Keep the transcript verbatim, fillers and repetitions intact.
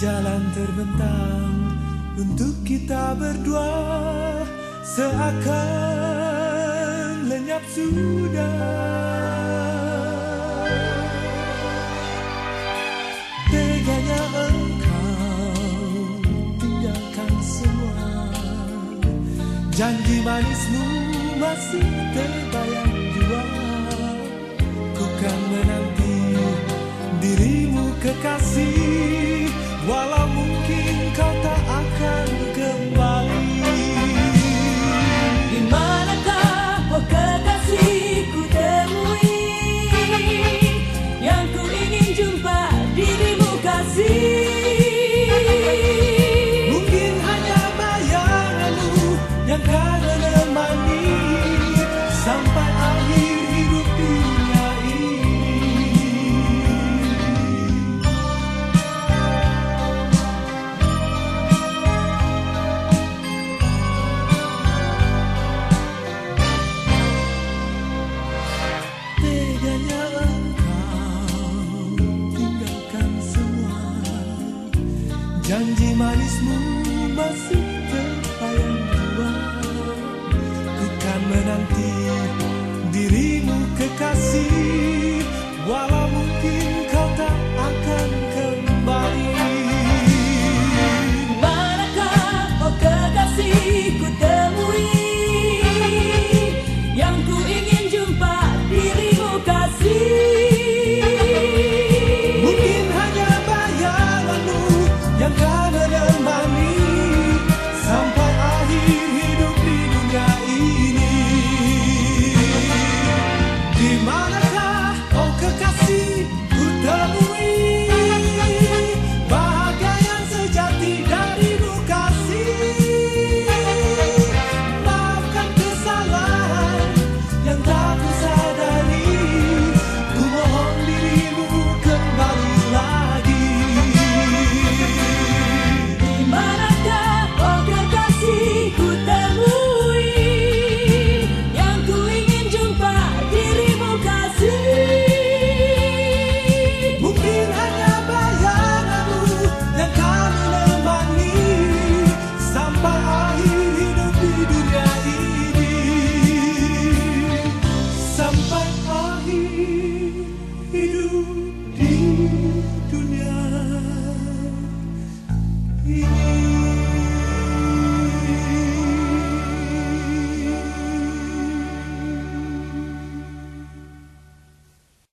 jalan terbentang untuk kita berdua, seakan lenyap sudah. Teganya engkau tinggalkan semua, janji manismu masih terbayang jua. Ku kan menanti dirimu kekasih, walau mungkin kau tak akan kembali. Di manakah oh kekasihku temui, yang ku ingin jumpa dirimu kasih. Mungkin hanya bayanganmu yang kan menemani sampai akhir hidup dunia ini. Teganya engkau tinggalkan semua, janji manismu masih